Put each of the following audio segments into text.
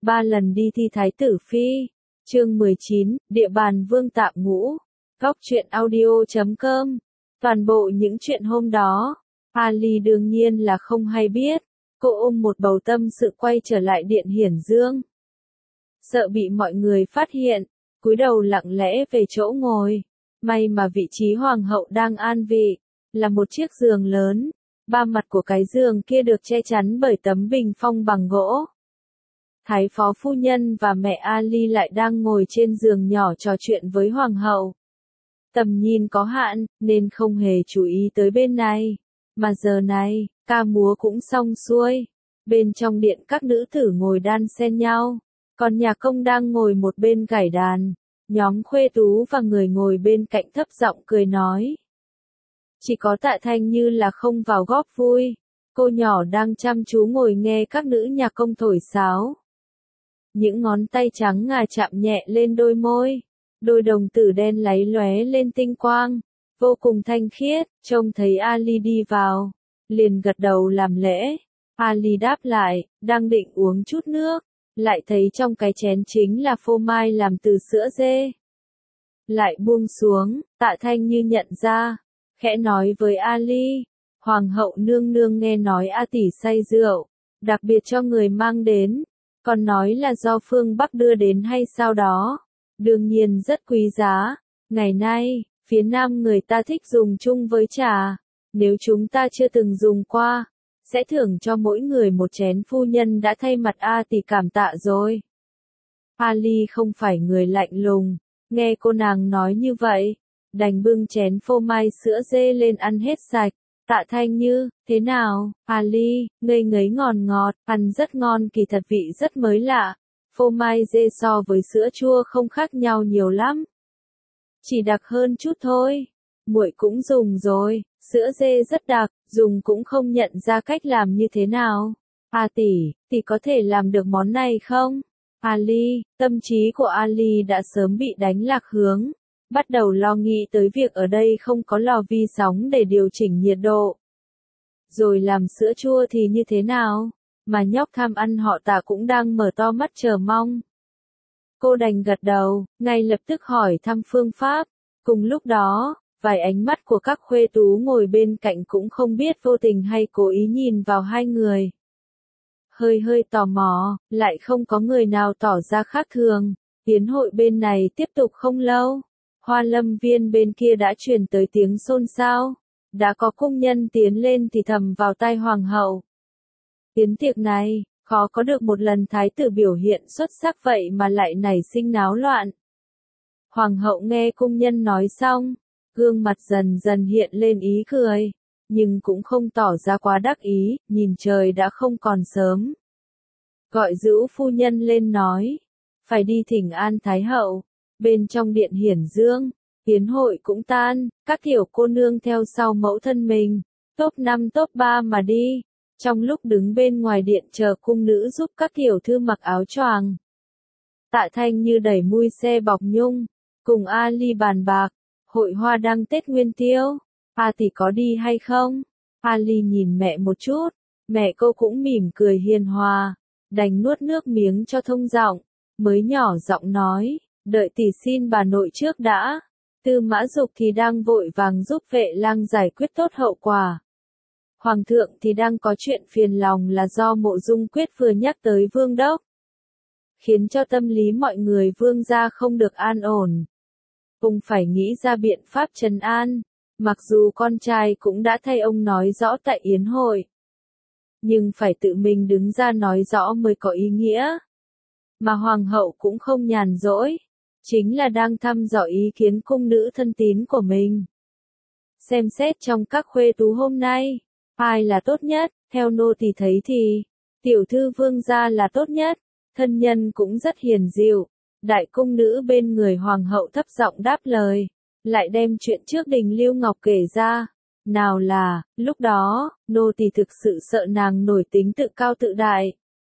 3 lần đi thi thái tử phi. Chương 19, địa bàn vương tạm ngũ. Góc truyện audio.com. Toàn bộ những chuyện hôm đó, Ali đương nhiên là không hay biết. Cô ôm một bầu tâm sự quay trở lại điện Hiển Dương. Sợ bị mọi người phát hiện, cúi đầu lặng lẽ về chỗ ngồi. May mà vị trí hoàng hậu đang an vị, là một chiếc giường lớn. Ba mặt của cái giường kia được che chắn bởi tấm bình phong bằng gỗ. Thái phó phu nhân và mẹ Ali lại đang ngồi trên giường nhỏ trò chuyện với hoàng hậu. Tầm nhìn có hạn, nên không hề chú ý tới bên này. Mà giờ này, ca múa cũng xong xuôi. Bên trong điện các nữ tử ngồi đan xen nhau. Còn nhà công đang ngồi một bên gảy đàn. Nhóm Khuê Tú và người ngồi bên cạnh thấp giọng cười nói. Chỉ có Tạ Thanh Như là không vào góp vui. Cô nhỏ đang chăm chú ngồi nghe các nữ nhạc công thổi sáo. Những ngón tay trắng ngà chạm nhẹ lên đôi môi. Đôi đồng tử đen láy lóe lên tinh quang. Vô cùng thanh khiết, trông thấy Ali đi vào. Liền gật đầu làm lễ. Ali đáp lại, đang định uống chút nước. Lại thấy trong cái chén chính là phô mai làm từ sữa dê. Lại buông xuống, Tạ Thanh Như nhận ra. Khẽ nói với Ali. Hoàng hậu nương nương nghe nói A tỷ say rượu. Đặc biệt cho người mang đến. Còn nói là do phương Bắc đưa đến hay sao đó. Đương nhiên rất quý giá. Ngày nay, phía Nam người ta thích dùng chung với trà. Nếu chúng ta chưa từng dùng qua, sẽ thưởng cho mỗi người một chén. Phu nhân đã thay mặt A tỷ cảm tạ rồi. Ali không phải người lạnh lùng. Nghe cô nàng nói như vậy, đành bưng chén phô mai sữa dê lên ăn hết sạch. Tạ Thanh Như, thế nào? Ali, ngây ngấy ngọt ngọt, ăn rất ngon, kỳ thật vị rất mới lạ. Phô mai dê so với sữa chua không khác nhau nhiều lắm. Chỉ đặc hơn chút thôi. Muội cũng dùng rồi, sữa dê rất đặc, dùng cũng không nhận ra cách làm như thế nào. A tỷ có thể làm được món này không? Ali, tâm trí của Ali đã sớm bị đánh lạc hướng. Bắt đầu lo nghĩ tới việc ở đây không có lò vi sóng để điều chỉnh nhiệt độ. Rồi làm sữa chua thì như thế nào? Mà nhóc tham ăn họ Tạ cũng đang mở to mắt chờ mong. Cô đành gật đầu, ngay lập tức hỏi thăm phương pháp. Cùng lúc đó, vài ánh mắt của các khuê tú ngồi bên cạnh cũng không biết vô tình hay cố ý nhìn vào hai người. Hơi tò mò, lại không có người nào tỏ ra khác thường. Tiến hội bên này tiếp tục không lâu. Hoa Lâm Viên bên kia đã truyền tới tiếng xôn xao. Đã có cung nhân tiến lên thì thầm vào tai hoàng hậu. Yến tiệc này, khó có được một lần thái tử biểu hiện xuất sắc vậy mà lại nảy sinh náo loạn. Hoàng hậu nghe cung nhân nói xong, gương mặt dần dần hiện lên ý cười, nhưng cũng không tỏ ra quá đắc ý, nhìn trời đã không còn sớm. Gọi Dữu phu nhân lên nói, phải đi thỉnh an thái hậu. Bên trong điện Hiển Dương, yến hội cũng tan, các tiểu cô nương theo sau mẫu thân mình, top 5 top 3 mà đi. Trong lúc đứng bên ngoài điện chờ cung nữ giúp các tiểu thư mặc áo choàng, Tạ Thanh Như đẩy mui xe bọc nhung, cùng Ali bàn bạc, hội hoa đăng Tết Nguyên Tiêu, A tỷ có đi hay không? Ali nhìn mẹ một chút, mẹ cô cũng mỉm cười hiền hòa, đành nuốt nước miếng cho thông giọng, mới nhỏ giọng nói, đợi tỷ xin bà nội trước đã. Tư Mã Dục thì đang vội vàng giúp Vệ Lang giải quyết tốt hậu quả. Hoàng thượng thì đang có chuyện phiền lòng là do Mộ Dung Quyết vừa nhắc tới Vương Đốc, khiến cho tâm lý mọi người Vương gia không được an ổn. Ông phải nghĩ ra biện pháp trấn an, mặc dù con trai cũng đã thay ông nói rõ tại yến hội. Nhưng phải tự mình đứng ra nói rõ mới có ý nghĩa. Mà Hoàng hậu cũng không nhàn rỗi, chính là đang thăm dò ý kiến cung nữ thân tín của mình. Xem xét trong các khuê tú hôm nay, ai là tốt nhất, theo nô tỳ thấy thì, tiểu thư Vương gia là tốt nhất, thân nhân cũng rất hiền dịu. Đại cung nữ bên người hoàng hậu thấp giọng đáp lời, lại đem chuyện trước Đình Lưu Ngọc kể ra. Nào là, lúc đó, nô tỳ thực sự sợ nàng nổi tính tự cao tự đại,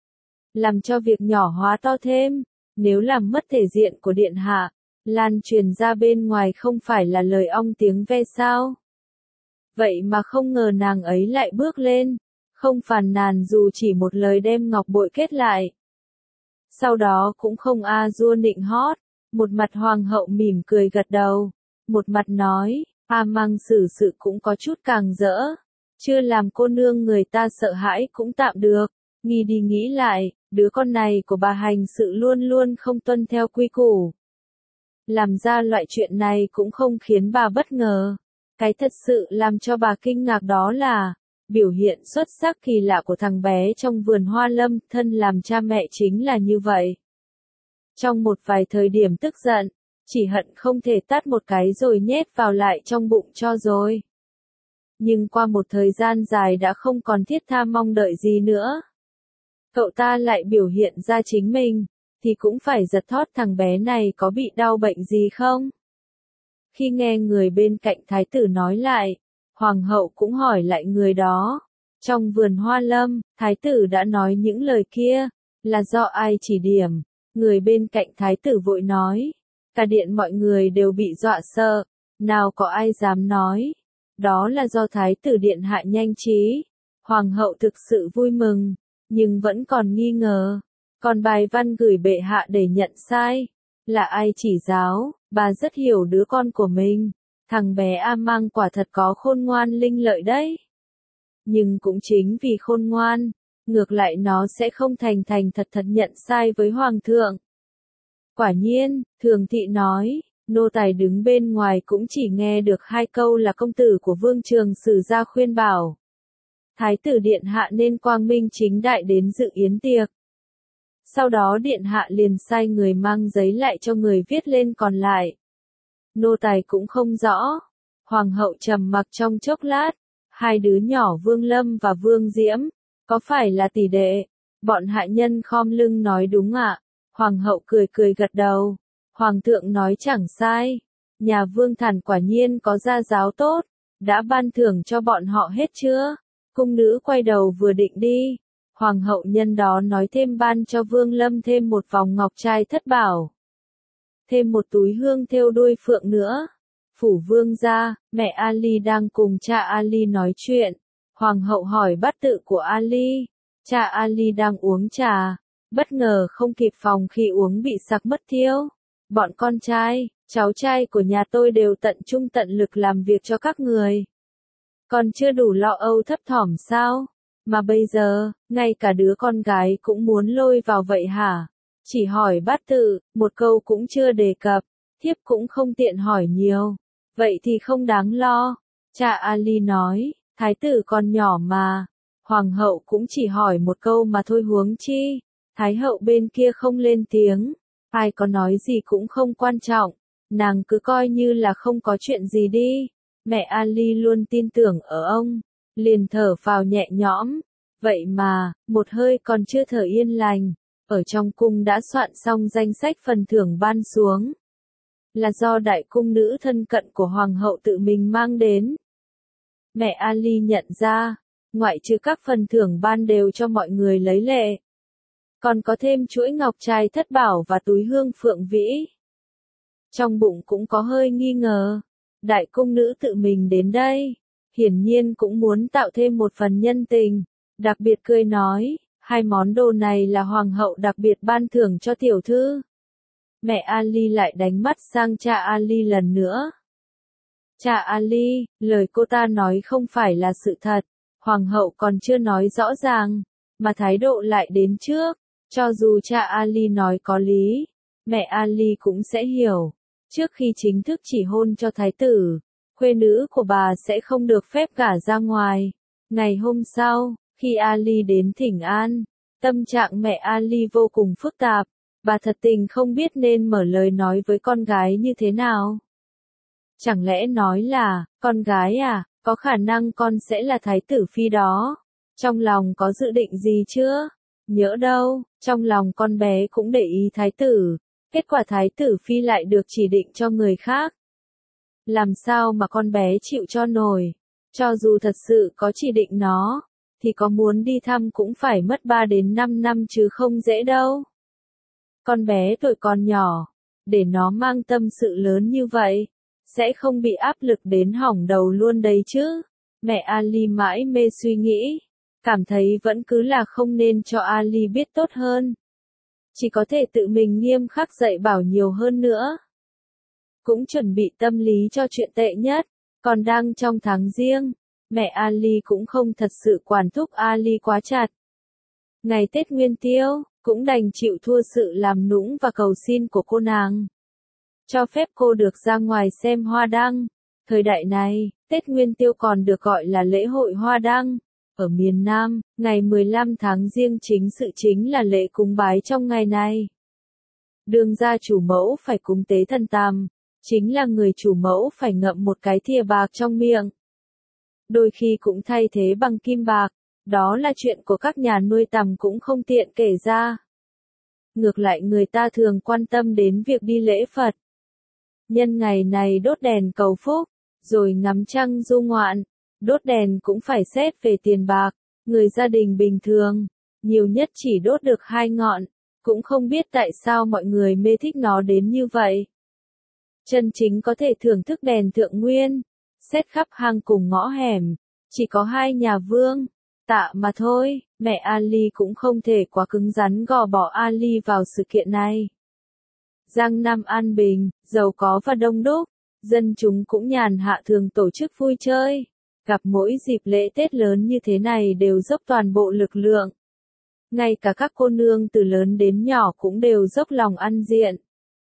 làm cho việc nhỏ hóa to thêm, nếu làm mất thể diện của điện hạ, lan truyền ra bên ngoài không phải là lời ong tiếng ve sao. Vậy mà không ngờ nàng ấy lại bước lên, không phàn nàn dù chỉ một lời đem ngọc bội kết lại. Sau đó cũng không a dua nịnh hót, một mặt hoàng hậu mỉm cười gật đầu, một mặt nói, A Măng xử sự cũng có chút càng rỡ, chưa làm cô nương người ta sợ hãi cũng tạm được, nghĩ đi nghĩ lại, đứa con này của bà hành sự luôn luôn không tuân theo quy củ. Làm ra loại chuyện này cũng không khiến bà bất ngờ. Cái thật sự làm cho bà kinh ngạc đó là, biểu hiện xuất sắc kỳ lạ của thằng bé trong vườn hoa lâm, thân làm cha mẹ chính là như vậy. Trong một vài thời điểm tức giận, chỉ hận không thể tát một cái rồi nhét vào lại trong bụng cho rồi. Nhưng qua một thời gian dài đã không còn thiết tha mong đợi gì nữa. Cậu ta lại biểu hiện ra chính mình, thì cũng phải giật thót thằng bé này có bị đau bệnh gì không? Khi nghe người bên cạnh thái tử nói lại, hoàng hậu cũng hỏi lại người đó. Trong vườn hoa lâm, thái tử đã nói những lời kia, là do ai chỉ điểm? Người bên cạnh thái tử vội nói. Cả điện mọi người đều bị dọa sợ, nào có ai dám nói. Đó là do thái tử điện hạ nhanh trí. Hoàng hậu thực sự vui mừng, nhưng vẫn còn nghi ngờ. Còn bài văn gửi bệ hạ để nhận sai, là ai chỉ giáo? Bà rất hiểu đứa con của mình. Thằng bé A Măng quả thật có khôn ngoan linh lợi đấy. Nhưng cũng chính vì khôn ngoan, ngược lại nó sẽ không thành thật nhận sai với hoàng thượng. Quả nhiên, thường thị nói, nô tài đứng bên ngoài cũng chỉ nghe được 2 câu là công tử của Vương Trường Sử ra khuyên bảo. Thái tử điện hạ nên quang minh chính đại đến dự yến tiệc. Sau đó điện hạ liền sai người mang giấy lại cho người viết lên còn lại. Nô tài cũng không rõ. Hoàng hậu trầm mặc trong chốc lát. 2 đứa nhỏ Vương Lâm và Vương Diễm, có phải là tỷ đệ? Bọn hạ nhân khom lưng nói đúng ạ. Hoàng hậu cười gật đầu. Hoàng thượng nói chẳng sai. Nhà Vương Thản quả nhiên có gia giáo tốt. Đã ban thưởng cho bọn họ hết chưa? Cung nữ quay đầu vừa định đi. Hoàng hậu nhân đó nói thêm ban cho Vương Lâm thêm một vòng ngọc trai thất bảo. Thêm một túi hương thêu đuôi phượng nữa. Phủ vương gia, mẹ Ali đang cùng cha Ali nói chuyện. Hoàng hậu hỏi bát tự của Ali. Cha Ali đang uống trà. Bất ngờ không kịp phòng khi uống bị sặc mất tiêu. Bọn con trai, cháu trai của nhà tôi đều tận trung tận lực làm việc cho các người. Còn chưa đủ lo âu thấp thỏm sao? Mà bây giờ, ngay cả đứa con gái cũng muốn lôi vào vậy hả? Chỉ hỏi bát tự, một câu cũng chưa đề cập, thiếp cũng không tiện hỏi nhiều. Vậy thì không đáng lo. Cha Ali nói, thái tử còn nhỏ mà. Hoàng hậu cũng chỉ hỏi một câu mà thôi huống chi. Thái hậu bên kia không lên tiếng. Ai có nói gì cũng không quan trọng. Nàng cứ coi như là không có chuyện gì đi. Mẹ Ali luôn tin tưởng ở ông. Liền thở phào nhẹ nhõm. Vậy mà, một hơi còn chưa thở yên lành. Ở trong cung đã soạn xong danh sách phần thưởng ban xuống. Là do đại cung nữ thân cận của hoàng hậu tự mình mang đến. Mẹ Ali nhận ra, ngoại trừ các phần thưởng ban đều cho mọi người lấy lệ. Còn có thêm chuỗi ngọc trai thất bảo và túi hương phượng vĩ. Trong bụng cũng có hơi nghi ngờ. Đại cung nữ tự mình đến đây. Hiển nhiên cũng muốn tạo thêm một phần nhân tình. Đặc biệt cười nói, 2 món đồ này là hoàng hậu đặc biệt ban thưởng cho tiểu thư. Mẹ Ali lại đánh mắt sang cha Ali lần nữa. Cha Ali, lời cô ta nói không phải là sự thật. Hoàng hậu còn chưa nói rõ ràng, mà thái độ lại đến trước. Cho dù cha Ali nói có lý, mẹ Ali cũng sẽ hiểu. Trước khi chính thức chỉ hôn cho thái tử, khuê nữ của bà sẽ không được phép gả ra ngoài. Ngày hôm sau, khi Ali đến thỉnh an, tâm trạng mẹ Ali vô cùng phức tạp. Bà thật tình không biết nên mở lời nói với con gái như thế nào. Chẳng lẽ nói là, con gái à, có khả năng con sẽ là thái tử phi đó. Trong lòng có dự định gì chưa? Nhỡ đâu, trong lòng con bé cũng để ý thái tử. Kết quả thái tử phi lại được chỉ định cho người khác. Làm sao mà con bé chịu cho nổi? Cho dù thật sự có chỉ định nó, thì có muốn đi thăm cũng phải mất 3 đến 5 năm chứ không dễ đâu. Con bé tuổi còn nhỏ, để nó mang tâm sự lớn như vậy, sẽ không bị áp lực đến hỏng đầu luôn đấy chứ. Mẹ Ali mãi mê suy nghĩ, cảm thấy vẫn cứ là không nên cho Ali biết tốt hơn. chỉ có thể tự mình nghiêm khắc dạy bảo nhiều hơn nữa. Cũng chuẩn bị tâm lý cho chuyện tệ nhất, còn đang trong tháng riêng, mẹ Ali cũng không thật sự quản thúc Ali quá chặt. Ngày Tết Nguyên Tiêu, cũng đành chịu thua sự làm nũng và cầu xin của cô nàng. Cho phép cô được ra ngoài xem hoa đăng. Thời đại này, Tết Nguyên Tiêu còn được gọi là lễ hội hoa đăng. Ở miền Nam, ngày 15 tháng Giêng chính là lễ cúng bái trong ngày này. Đương gia chủ mẫu phải cúng tế thần Tam, chính là người chủ mẫu phải ngậm một cái thìa bạc trong miệng. Đôi khi cũng thay thế bằng kim bạc, đó là chuyện của các nhà nuôi tằm cũng không tiện kể ra. Ngược lại người ta thường quan tâm đến việc đi lễ Phật. Nhân ngày này đốt đèn cầu phúc, rồi ngắm trăng du ngoạn. Đốt đèn cũng phải xét về tiền bạc, người gia đình bình thường, nhiều nhất chỉ đốt được 2 ngọn, cũng không biết tại sao mọi người mê thích nó đến như vậy. Chân chính có thể thưởng thức đèn thượng nguyên, xét khắp hang cùng ngõ hẻm, chỉ có 2 nhà Vương, Tạ mà thôi, mẹ Ali cũng không thể quá cứng rắn gò bỏ Ali vào sự kiện này. Giang Nam an bình, giàu có và đông đúc, dân chúng cũng nhàn hạ thường tổ chức vui chơi. Gặp mỗi dịp lễ Tết lớn như thế này đều dốc toàn bộ lực lượng. Ngay cả các cô nương từ lớn đến nhỏ cũng đều dốc lòng ăn diện.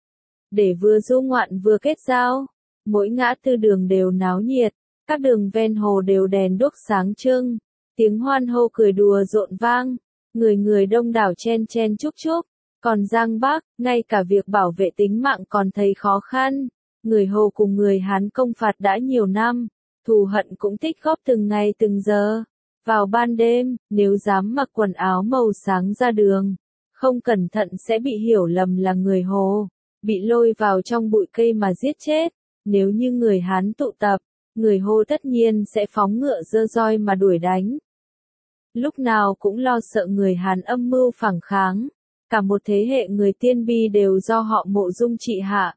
Để vừa du ngoạn vừa kết giao, mỗi ngã tư đường đều náo nhiệt, các đường ven hồ đều đèn đuốc sáng trưng, tiếng hoan hô cười đùa rộn vang, người người đông đảo chen chen chúc chúc. Còn Giang Bắc, ngay cả việc bảo vệ tính mạng còn thấy khó khăn. Người Hồ cùng người Hán công phạt đã nhiều năm, thù hận cũng tích góp từng ngày từng giờ. Vào ban đêm, nếu dám mặc quần áo màu sáng ra đường, không cẩn thận sẽ bị hiểu lầm là người Hồ, bị lôi vào trong bụi cây mà giết chết. Nếu như người Hán tụ tập, người Hồ tất nhiên sẽ phóng ngựa giơ roi mà đuổi đánh. Lúc nào cũng lo sợ người Hán âm mưu phản kháng. Cả một thế hệ người Tiên Bi đều do họ Mộ Dung trị hạ.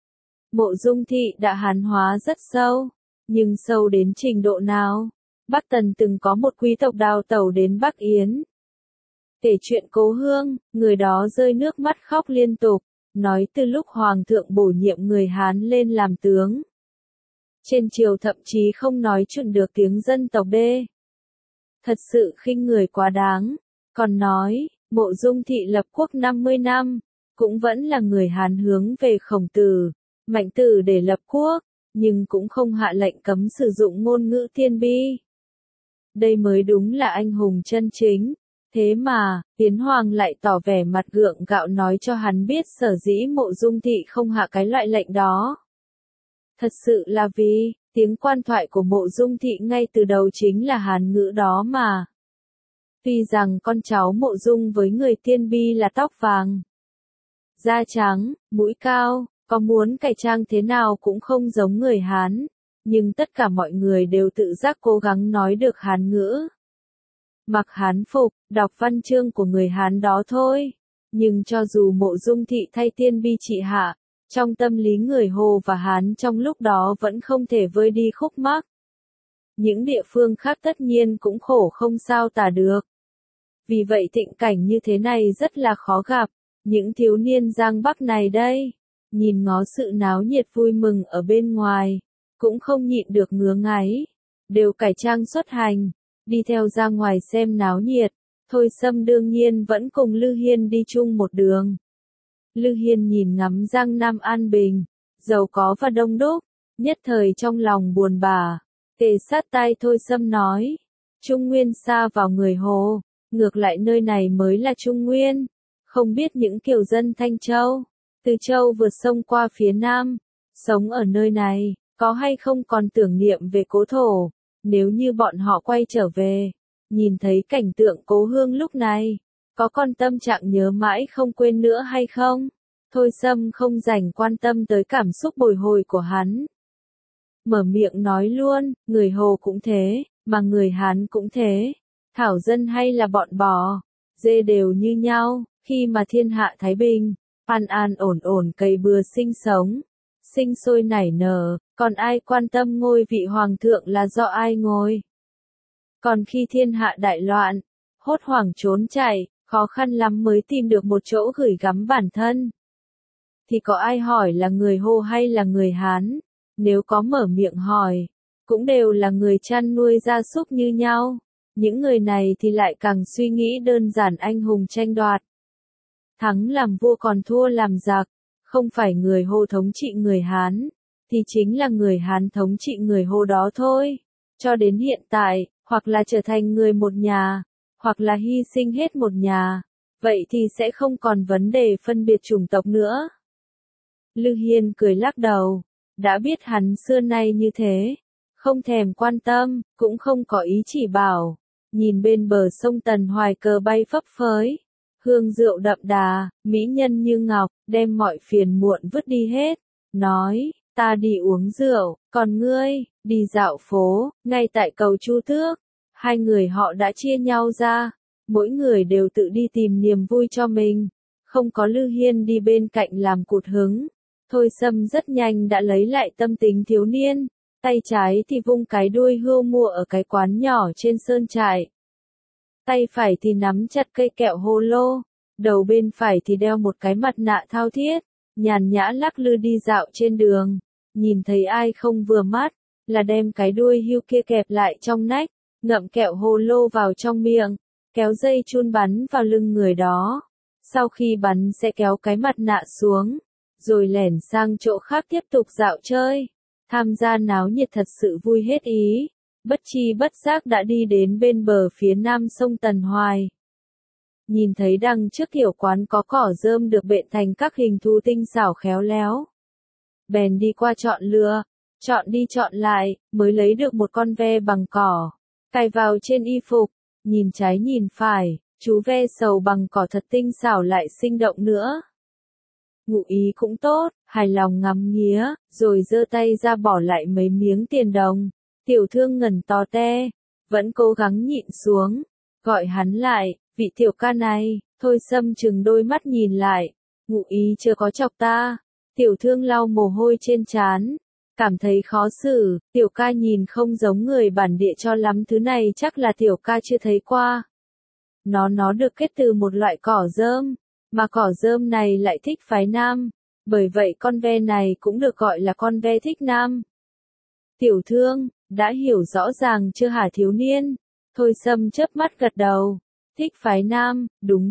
Mộ Dung thị đã Hán hóa rất sâu, nhưng sâu đến trình độ nào? Bắc Tần từng có một quý tộc đào tẩu đến Bắc Yến. Kể chuyện Cố Hương, người đó rơi nước mắt khóc liên tục, nói từ lúc Hoàng thượng bổ nhiệm người Hán lên làm tướng. Trên triều thậm chí không nói chuyện được tiếng dân tộc đê. Thật sự khinh người quá đáng, còn nói, Mộ Dung thị lập quốc 50 năm, cũng vẫn là người Hán hướng về Khổng Tử, Mạnh Tử để lập quốc, nhưng cũng không hạ lệnh cấm sử dụng ngôn ngữ Tiên Bi. Đây mới đúng là anh hùng chân chính. Thế mà, Tiến Hoàng lại tỏ vẻ mặt gượng gạo nói cho hắn biết sở dĩ Mộ Dung thị không hạ cái loại lệnh đó. Thật sự là vì, tiếng quan thoại của Mộ Dung thị ngay từ đầu chính là Hán ngữ đó mà. Tuy rằng con cháu Mộ Dung với người Tiên Bi là tóc vàng, da trắng, mũi cao, có muốn cải trang thế nào cũng không giống người Hán, nhưng tất cả mọi người đều tự giác cố gắng nói được Hán ngữ. Mặc Hán phục, đọc văn chương của người Hán đó thôi. Nhưng cho dù Mộ Dung thị thay Tiên Bi trị hạ, trong tâm lý người Hồ và Hán trong lúc đó vẫn không thể vơi đi khúc mắc. Những địa phương khác tất nhiên cũng khổ không sao tả được. Vì vậy thịnh cảnh như thế này rất là khó gặp. Những thiếu niên Giang Bắc này đây, nhìn ngó sự náo nhiệt vui mừng ở bên ngoài, cũng không nhịn được ngứa ngáy, đều cải trang xuất hành, đi theo ra ngoài xem náo nhiệt. Thôi Sâm đương nhiên vẫn cùng Lư Hiên đi chung một đường. Lư Hiên nhìn ngắm Giang Nam an bình, giàu có và đông đúc, nhất thời trong lòng buồn bã, kề sát tai Thôi Sâm nói, Trung Nguyên xa vào người Hồ, ngược lại nơi này mới là Trung Nguyên, không biết những kiều dân Thanh Châu, Từ Châu vượt sông qua phía Nam, sống ở nơi này, có hay không còn tưởng niệm về cố thổ, nếu như bọn họ quay trở về, nhìn thấy cảnh tượng Cố Hương lúc này, có còn tâm trạng nhớ mãi không quên nữa hay không? Thôi Sâm không dành quan tâm tới cảm xúc bồi hồi của hắn. Mở miệng nói luôn, người Hồ cũng thế, mà người Hán cũng thế. Thảo dân hay là bọn bò, dê đều như nhau, khi mà thiên hạ thái bình, an an ổn ổn cày bừa sinh sống, sinh sôi nảy nở, còn ai quan tâm ngôi vị hoàng thượng là do ai ngồi. Còn khi thiên hạ đại loạn, hốt hoảng trốn chạy, khó khăn lắm mới tìm được một chỗ gửi gắm bản thân. Thì có ai hỏi là người Hồ hay là người Hán, nếu có mở miệng hỏi, cũng đều là người chăn nuôi gia súc như nhau. Những người này thì lại càng suy nghĩ đơn giản anh hùng tranh đoạt. Thắng làm vua còn thua làm giặc, không phải người Hồ thống trị người Hán, thì chính là người Hán thống trị người Hồ đó thôi. Cho đến hiện tại, hoặc là trở thành người một nhà, hoặc là hy sinh hết một nhà, vậy thì sẽ không còn vấn đề phân biệt chủng tộc nữa. Lư Hiên cười lắc đầu, đã biết hắn xưa nay như thế, không thèm quan tâm, cũng không có ý chỉ bảo, nhìn bên bờ sông Tần Hoài cờ bay phấp phới, hương rượu đậm đà, mỹ nhân như ngọc, đem mọi phiền muộn vứt đi hết, nói, ta đi uống rượu, còn ngươi, đi dạo phố, ngay tại cầu Chu Tước. Hai người họ đã chia nhau ra, mỗi người đều tự đi tìm niềm vui cho mình, không có Lư Hiên đi bên cạnh làm cụt hứng. Thôi Sâm rất nhanh đã lấy lại tâm tính thiếu niên, tay trái thì vung cái đuôi hươu mua ở cái quán nhỏ trên sơn trại. Tay phải thì nắm chặt cây kẹo hồ lô, đầu bên phải thì đeo một cái mặt nạ thao thiết, nhàn nhã lắc lư đi dạo trên đường, nhìn thấy ai không vừa mắt, là đem cái đuôi hươu kia kẹp lại trong nách, ngậm kẹo hồ lô vào trong miệng, kéo dây chun bắn vào lưng người đó. Sau khi bắn sẽ kéo cái mặt nạ xuống, rồi lẻn sang chỗ khác tiếp tục dạo chơi. Tham gia náo nhiệt thật sự vui hết ý, bất chi bất giác đã đi đến bên bờ phía nam sông Tần Hoài. Nhìn thấy đằng trước tiểu quán có cỏ rơm được bện thành các hình thù tinh xảo khéo léo. Bèn đi qua chọn lựa, chọn đi chọn lại, mới lấy được một con ve bằng cỏ, cài vào trên y phục, nhìn trái nhìn phải, chú ve sầu bằng cỏ thật tinh xảo lại sinh động nữa. Ngụ ý cũng tốt, hài lòng ngắm nghía, rồi giơ tay ra bỏ lại mấy miếng tiền đồng. Tiểu thương ngẩn to te, vẫn cố gắng nhịn xuống, gọi hắn lại, vị tiểu ca này. Thôi Sâm chừng đôi mắt nhìn lại, ngụ ý chưa có chọc ta. Tiểu thương lau mồ hôi trên trán, cảm thấy khó xử, tiểu ca nhìn không giống người bản địa cho lắm, thứ này chắc là tiểu ca chưa thấy qua. Nó được kết từ một loại cỏ rơm, mà cỏ rơm này lại thích phái nam, bởi vậy con ve này cũng được gọi là con ve thích nam. Tiểu thương, đã hiểu rõ ràng chưa hả thiếu niên? Thôi Sâm chớp mắt gật đầu. Thích phái nam, đúng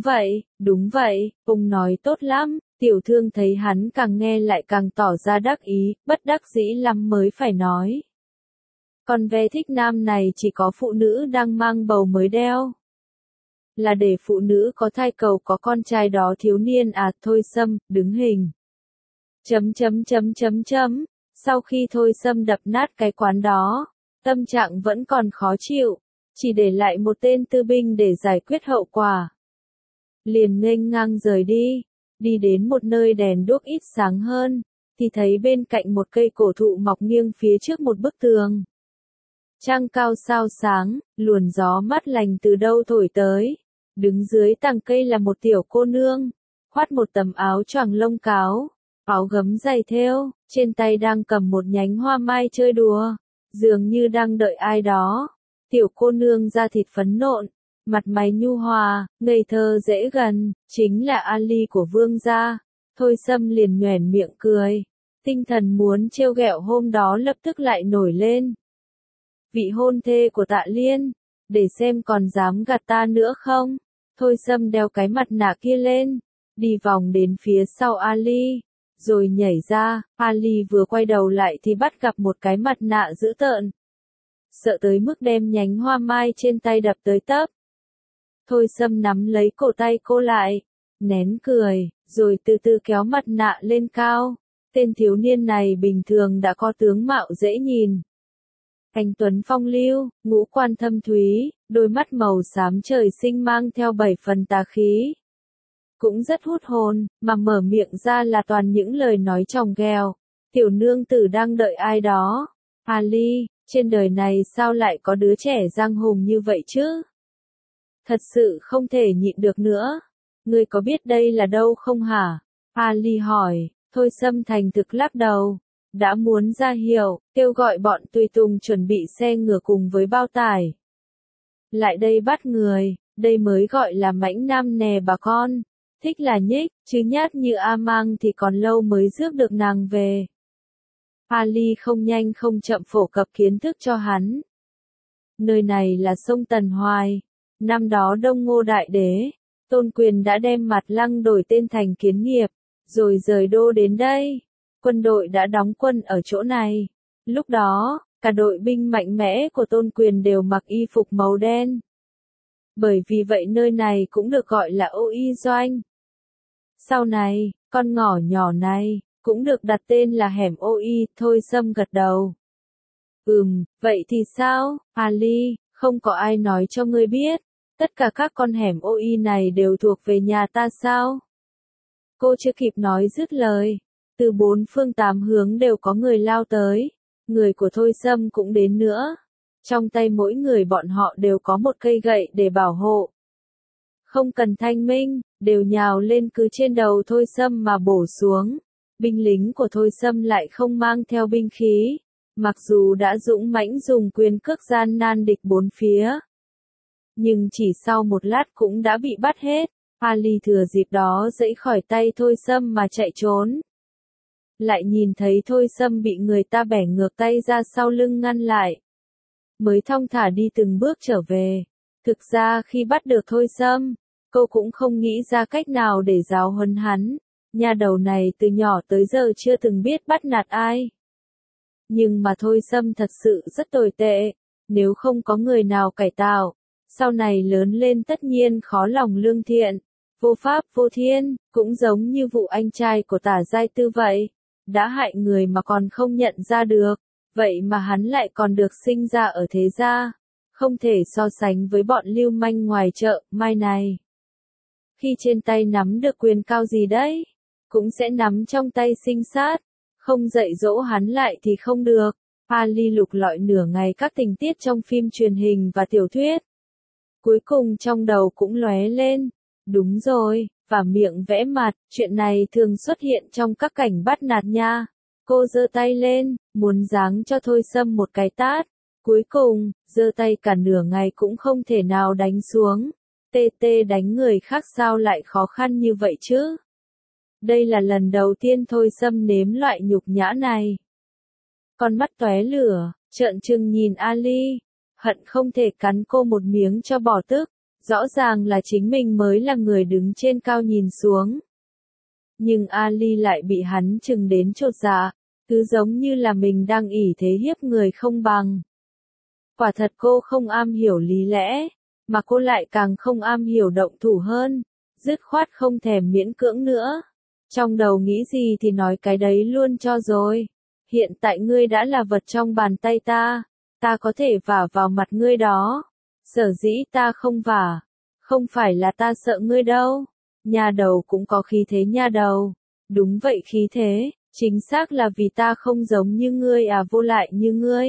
vậy, ông nói tốt lắm. Tiểu thương thấy hắn càng nghe lại càng tỏ ra đắc ý, bất đắc dĩ lắm mới phải nói. Con ve thích nam này chỉ có phụ nữ đang mang bầu mới đeo. Là để phụ nữ có thai cầu có con trai đó thiếu niên à. Thôi Sâm, đứng hình. Sau khi Thôi Sâm đập nát cái quán đó, tâm trạng vẫn còn khó chịu, chỉ để lại một tên tư binh để giải quyết hậu quả. Liền nghênh ngang rời đi đến một nơi đèn đuốc ít sáng hơn, thì thấy bên cạnh một cây cổ thụ mọc nghiêng phía trước một bức tường. Trăng cao sao sáng, luồn gió mát lành từ đâu thổi tới. Đứng dưới tàng cây là một tiểu cô nương, khoác một tấm áo choàng lông cáo, áo gấm dày thêu, trên tay đang cầm một nhánh hoa mai chơi đùa, dường như đang đợi ai đó. Tiểu cô nương da thịt phấn nộn, mặt mày nhu hòa, ngây thơ dễ gần, chính là Ali của vương gia. Thôi Sâm liền nhoẻn miệng cười, tinh thần muốn trêu ghẹo hôm đó lập tức lại nổi lên. Vị hôn thê của Tạ Liên, để xem còn dám gạt ta nữa không? Thôi Sâm đeo cái mặt nạ kia lên, đi vòng đến phía sau Ali, rồi nhảy ra. Ali vừa quay đầu lại thì bắt gặp một cái mặt nạ dữ tợn, sợ tới mức đem nhánh hoa mai trên tay đập tới tấp. Thôi Sâm nắm lấy cổ tay cô lại, nén cười, rồi từ từ kéo mặt nạ lên cao. Tên thiếu niên này bình thường đã có tướng mạo dễ nhìn. Anh tuấn phong lưu, ngũ quan thâm thúy, đôi mắt màu xám trời sinh mang theo 7 phần tà khí. Cũng rất hút hồn, mà mở miệng ra là toàn những lời nói chòng ghẹo. Tiểu nương tử đang đợi ai đó. Ali, trên đời này sao lại có đứa trẻ giang hùng như vậy chứ? Thật sự không thể nhịn được nữa. Ngươi có biết đây là đâu không hả? Ali hỏi. Thôi Sâm thành thực lắc đầu. Đã muốn ra hiệu, kêu gọi bọn tùy tùng chuẩn bị xe ngựa cùng với bao tải. Lại đây bắt người, Đây mới gọi là mãnh nam nè bà con. Thích là nhích, chứ nhát như A Mang thì còn lâu mới rước được nàng về. Ali không nhanh không chậm phổ cập kiến thức cho hắn. Nơi này là sông Tần Hoài. Năm đó Đông Ngô Đại Đế, Tôn Quyền đã đem Mặt Lăng đổi tên thành Kiến Nghiệp, rồi rời đô đến đây. Quân đội đã đóng quân ở chỗ này. Lúc đó, cả đội binh mạnh mẽ của Tôn Quyền đều mặc y phục màu đen. Bởi vì vậy nơi này cũng được gọi là Ô Y Doanh. Sau này, con ngõ nhỏ này, cũng được đặt tên là hẻm Ô Y, Thôi Sâm gật đầu. Vậy thì sao, Ali, không có ai nói cho ngươi biết, tất cả các con hẻm Ô Y này đều thuộc về nhà ta sao? Cô chưa kịp nói dứt lời, từ bốn phương tám hướng đều có người lao tới, người của Thôi Sâm cũng đến nữa. Trong tay mỗi người bọn họ đều có một cây gậy để bảo hộ. Không cần thanh minh, đều nhào lên cứ trên đầu Thôi Sâm mà bổ xuống. Binh lính của Thôi Sâm lại không mang theo binh khí, mặc dù đã dũng mãnh dùng quyền cước gian nan địch bốn phía. Nhưng chỉ sau một lát cũng đã bị bắt hết. Ali thừa dịp đó giãy khỏi tay Thôi Sâm mà chạy trốn. Lại nhìn thấy Thôi Sâm bị người ta bẻ ngược tay ra sau lưng ngăn lại. Mới thong thả đi từng bước trở về. Thực ra khi bắt được Thôi Sâm, cô cũng không nghĩ ra cách nào để giáo huấn hắn. Nhà đầu này từ nhỏ tới giờ chưa từng biết bắt nạt ai. Nhưng mà Thôi Sâm thật sự rất tồi tệ. Nếu không có người nào cải tạo, sau này lớn lên tất nhiên khó lòng lương thiện, vô pháp vô thiên, cũng giống như vụ anh trai của Tả Giai Tư vậy. Đã hại người mà còn không nhận ra được. Vậy mà hắn lại còn được sinh ra ở thế gia, không thể so sánh với bọn lưu manh ngoài chợ mai này. Khi trên tay nắm được quyền cao gì đấy, cũng sẽ nắm trong tay sinh sát, không dạy dỗ hắn lại thì không được. Ali lục lọi nửa ngày các tình tiết trong phim truyền hình và tiểu thuyết. Cuối cùng trong đầu cũng lóe lên, đúng rồi, và miệng vẽ mặt, chuyện này thường xuất hiện trong các cảnh bắt nạt nha. Cô giơ tay lên, muốn giáng cho Thôi Sâm một cái tát. Cuối cùng, giơ tay cả nửa ngày cũng không thể nào đánh xuống. TT đánh người khác sao lại khó khăn như vậy chứ? Đây là lần đầu tiên Thôi Sâm nếm loại nhục nhã này. Con mắt tóe lửa, trợn trừng nhìn Ali, hận không thể cắn cô một miếng cho bỏ tức. Rõ ràng là chính mình mới là người đứng trên cao nhìn xuống. Nhưng Ali lại bị hắn chừng đến chột dạ, cứ giống như là mình đang ỷ thế hiếp người không bằng. Quả thật cô không am hiểu lý lẽ, mà cô lại càng không am hiểu động thủ hơn, dứt khoát không thèm miễn cưỡng nữa. Trong đầu nghĩ gì thì nói cái đấy luôn cho rồi. Hiện tại ngươi đã là vật trong bàn tay ta có thể vả vào mặt ngươi đó. Sở dĩ ta không vả, không phải là ta sợ ngươi đâu. Nhà đầu cũng có khí thế nha đầu. Đúng vậy khí thế, chính xác là vì ta không giống như ngươi vô lại như ngươi.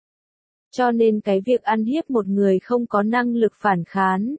Cho nên cái việc ăn hiếp một người không có năng lực phản kháng,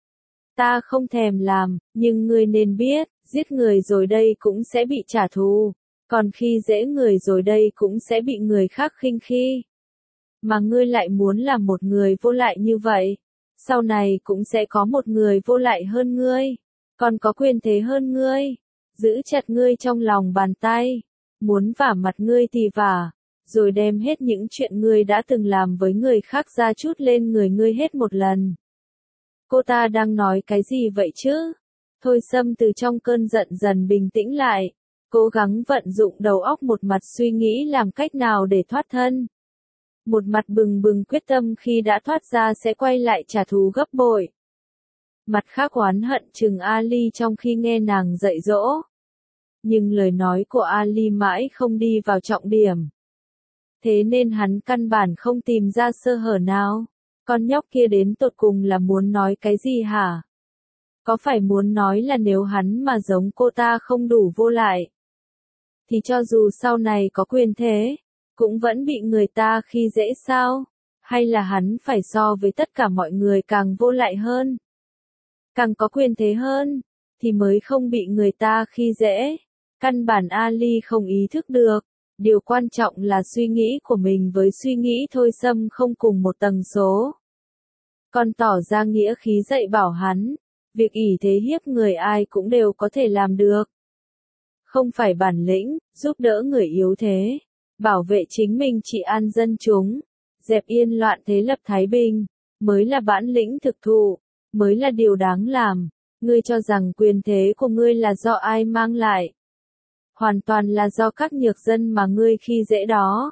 ta không thèm làm, nhưng ngươi nên biết, giết người rồi đây cũng sẽ bị trả thù. Còn khi dễ người rồi đây cũng sẽ bị người khác khinh khi. Mà ngươi lại muốn làm một người vô lại như vậy. Sau này cũng sẽ có một người vô lại hơn ngươi, còn có quyền thế hơn ngươi, giữ chặt ngươi trong lòng bàn tay, muốn vả mặt ngươi thì vả, rồi đem hết những chuyện ngươi đã từng làm với người khác ra trút lên người ngươi hết một lần. Cô ta đang nói cái gì vậy chứ? Thôi Sâm từ trong cơn giận dần bình tĩnh lại, cố gắng vận dụng đầu óc, một mặt suy nghĩ làm cách nào để thoát thân. Một mặt bừng bừng quyết tâm khi đã thoát ra sẽ quay lại trả thù gấp bội. Mặt khác oán hận chừng Ali trong khi nghe nàng dạy dỗ. Nhưng lời nói của Ali mãi không đi vào trọng điểm. Thế nên hắn căn bản không tìm ra sơ hở nào. Con nhóc kia đến tột cùng là muốn nói cái gì hả? Có phải muốn nói là nếu hắn mà giống cô ta không đủ vô lại, thì cho dù sau này có quyền thế, cũng vẫn bị người ta khi dễ sao? Hay là hắn phải so với tất cả mọi người càng vô lại hơn, càng có quyền thế hơn, thì mới không bị người ta khi dễ? Căn bản Ali không ý thức được, điều quan trọng là suy nghĩ của mình với suy nghĩ Thôi Sâm không cùng một tần số. còn tỏ ra nghĩa khí dạy bảo hắn, việc ỷ thế hiếp người ai cũng đều có thể làm được. Không phải bản lĩnh, giúp đỡ người yếu thế, bảo vệ chính mình trị an dân chúng, dẹp yên loạn thế lập thái bình, mới là bản lĩnh thực thụ, mới là điều đáng làm. Ngươi cho rằng quyền thế của ngươi là do ai mang lại? Hoàn toàn là do các nhược dân mà ngươi khi dễ đó.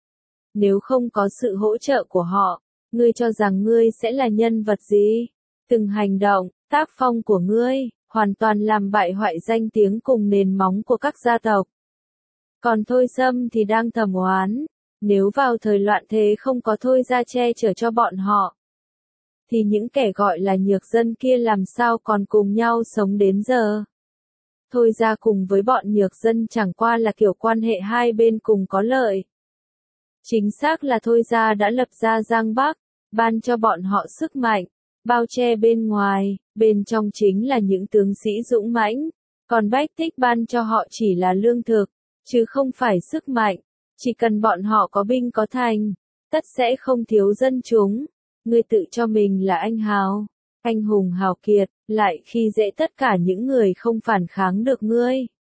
Nếu không có sự hỗ trợ của họ, ngươi cho rằng ngươi sẽ là nhân vật gì? Từng hành động, tác phong của ngươi, hoàn toàn làm bại hoại danh tiếng cùng nền móng của các gia tộc. Còn Thôi Sâm thì đang thầm oán, nếu vào thời loạn thế không có Thôi gia che chở cho bọn họ, thì những kẻ gọi là nhược dân kia làm sao còn cùng nhau sống đến giờ. Thôi gia cùng với bọn nhược dân chẳng qua là kiểu quan hệ hai bên cùng có lợi. Chính xác là Thôi gia đã lập ra Giang Bắc, ban cho bọn họ sức mạnh, bao che bên ngoài, bên trong chính là những tướng sĩ dũng mãnh, còn Bách Thích ban cho họ chỉ là lương thực, chứ không phải sức mạnh, chỉ cần bọn họ có binh có thành, tất sẽ không thiếu dân chúng. Ngươi tự cho mình là anh hào, anh hùng hào kiệt, lại khi dễ tất cả những người không phản kháng được ngươi.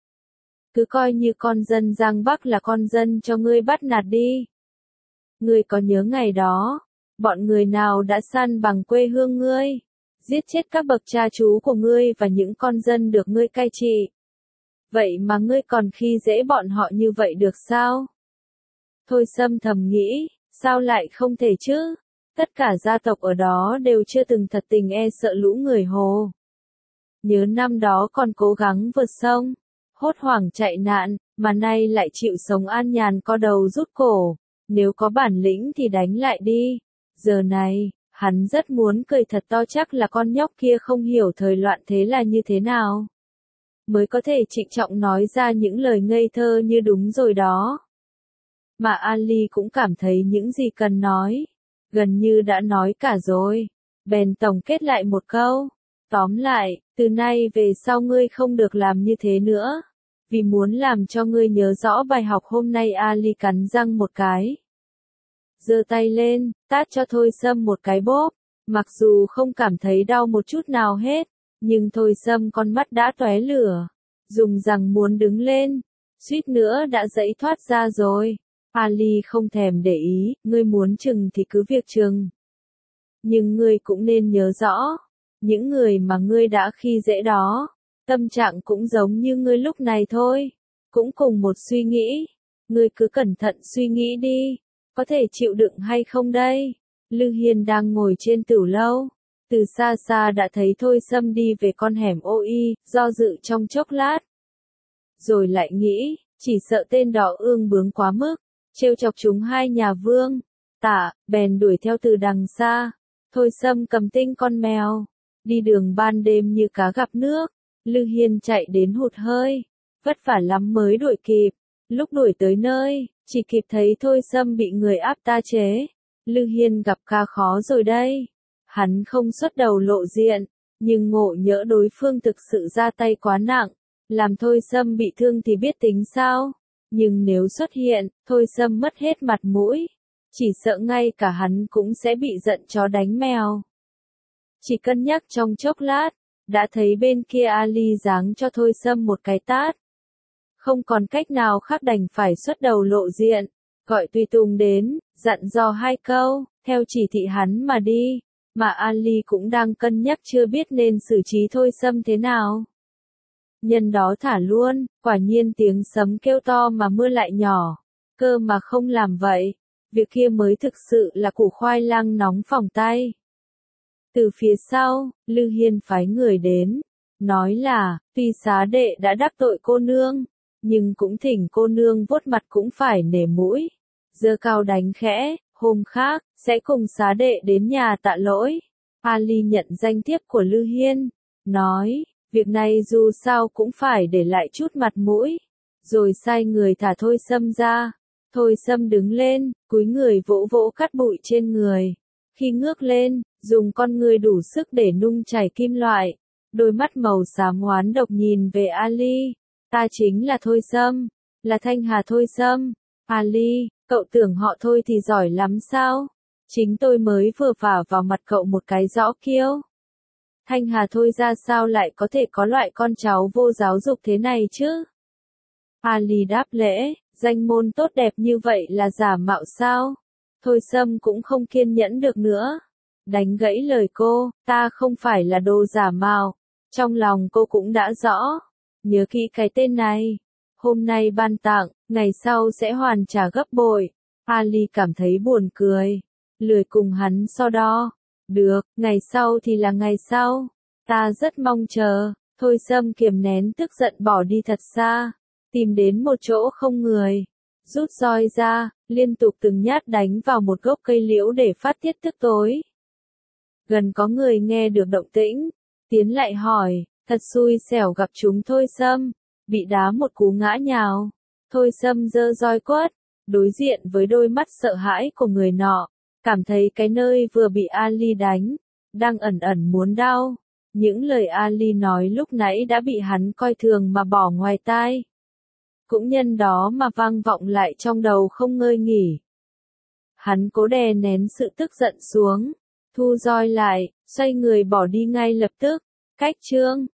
Cứ coi như con dân Giang Bắc là con dân cho ngươi bắt nạt đi. Ngươi có nhớ ngày đó, bọn người nào đã săn bằng quê hương ngươi, giết chết các bậc cha chú của ngươi và những con dân được ngươi cai trị. Vậy mà ngươi còn khi dễ bọn họ như vậy được sao? Thôi Sâm thầm nghĩ, sao lại không thể chứ? Tất cả gia tộc ở đó đều chưa từng thật tình e sợ lũ người Hồ. Nhớ năm đó còn cố gắng vượt sông, hốt hoảng chạy nạn, mà nay lại chịu sống an nhàn co đầu rút cổ. Nếu có bản lĩnh thì đánh lại đi. Giờ này, hắn rất muốn cười thật to, chắc là con nhóc kia không hiểu thời loạn thế là như thế nào. Mới có thể trịnh trọng nói ra những lời ngây thơ như đúng rồi đó. Mà Ali cũng cảm thấy những gì cần nói, gần như đã nói cả rồi. Bèn tổng kết lại một câu. Tóm lại, từ nay về sau ngươi không được làm như thế nữa. Vì muốn làm cho ngươi nhớ rõ bài học hôm nay, Ali cắn răng một cái. Giơ tay lên, tát cho Thôi Sâm một cái bóp. Mặc dù không cảm thấy đau một chút nào hết, nhưng Thôi Sâm con mắt đã tóe lửa. Dùng rằng muốn đứng lên, suýt nữa đã giãy thoát ra rồi. Ali không thèm để ý, ngươi muốn chừng thì cứ việc chừng. Nhưng ngươi cũng nên nhớ rõ, những người mà ngươi đã khi dễ đó, tâm trạng cũng giống như ngươi lúc này thôi, cũng cùng một suy nghĩ. Ngươi cứ cẩn thận suy nghĩ đi, có thể chịu đựng hay không đây? Lư Hiên đang ngồi trên tửu lâu, từ xa xa đã thấy Thôi Sâm đi về con hẻm ô y, do dự trong chốc lát. Rồi lại nghĩ, chỉ sợ tên đó ương bướng quá mức, trêu chọc chúng hai nhà Vương, Tạ, bèn đuổi theo từ đằng xa. Thôi Sâm cầm tinh con mèo, đi đường ban đêm như cá gặp nước. Lư Hiên chạy đến hụt hơi, vất vả lắm mới đuổi kịp. Lúc đuổi tới nơi, chỉ kịp thấy Thôi Sâm bị người áp ta chế. Lư Hiên gặp ca khó rồi đây. Hắn không xuất đầu lộ diện, nhưng ngộ nhỡ đối phương thực sự ra tay quá nặng, làm Thôi Sâm bị thương thì biết tính sao? Nhưng nếu xuất hiện, Thôi Sâm mất hết mặt mũi, chỉ sợ ngay cả hắn cũng sẽ bị giận chó đánh mèo. Chỉ cân nhắc trong chốc lát, đã thấy bên kia Ali giáng cho Thôi Sâm một cái tát. Không còn cách nào khác đành phải xuất đầu lộ diện, gọi tùy tùng đến, dặn dò hai câu, theo chỉ thị hắn mà đi. Mà Ali cũng đang cân nhắc chưa biết nên xử trí Thôi Sâm thế nào. Nhân đó thả luôn, quả nhiên tiếng sấm kêu to mà mưa lại nhỏ. Cơ mà không làm vậy, việc kia mới thực sự là củ khoai lang nóng phỏng tay. Từ phía sau, Lư Hiên phái người đến, nói là, tuy xá đệ đã đắc tội cô nương, nhưng cũng thỉnh cô nương vuốt mặt cũng phải nể mũi. Giơ cao đánh khẽ, hôm khác, sẽ cùng xá đệ đến nhà tạ lỗi. Ali nhận danh thiếp của Lư Hiên, nói, việc này dù sao cũng phải để lại chút mặt mũi. Rồi sai người thả Thôi Sâm ra. Thôi Sâm đứng lên, cúi người vỗ vỗ cát bụi trên người. Khi ngước lên, dùng con người đủ sức để nung chảy kim loại. Đôi mắt màu xám oán độc nhìn về Ali. Ta chính là Thôi Sâm, là Thanh Hà Thôi Sâm. Ali, cậu tưởng họ Thôi thì giỏi lắm sao? Chính tôi mới vừa vả vào mặt cậu một cái rõ kiêu. Thanh Hà thôi ra sao lại có thể có loại con cháu vô giáo dục thế này chứ? Ali đáp lễ, danh môn tốt đẹp như vậy là giả mạo sao? Thôi Sâm cũng không kiên nhẫn được nữa. Đánh gãy lời cô, ta không phải là đồ giả mạo. Trong lòng cô cũng đã rõ. Nhớ kỹ cái tên này. Hôm nay ban tặng, ngày sau sẽ hoàn trả gấp bội. Ali cảm thấy buồn cười. Lười cùng hắn so đo. Được, ngày sau thì là ngày sau. Ta rất mong chờ. Thôi Sâm kiềm nén tức giận bỏ đi thật xa. Tìm đến một chỗ không người. Rút roi ra, liên tục từng nhát đánh vào một gốc cây liễu để phát tiết tức tối. Gần có người nghe được động tĩnh. Tiến lại hỏi, thật xui xẻo gặp chúng Thôi Sâm. Bị đá một cú ngã nhào. Thôi Sâm giơ roi quất. Đối diện với đôi mắt sợ hãi của người nọ. Cảm thấy cái nơi vừa bị Ali đánh. Đang ẩn ẩn muốn đau. Những lời Ali nói lúc nãy đã bị hắn coi thường mà bỏ ngoài tai. Cũng nhân đó mà vang vọng lại trong đầu không ngơi nghỉ. Hắn cố đè nén sự tức giận xuống. Thu roi lại, xoay người bỏ đi ngay lập tức. Cách chương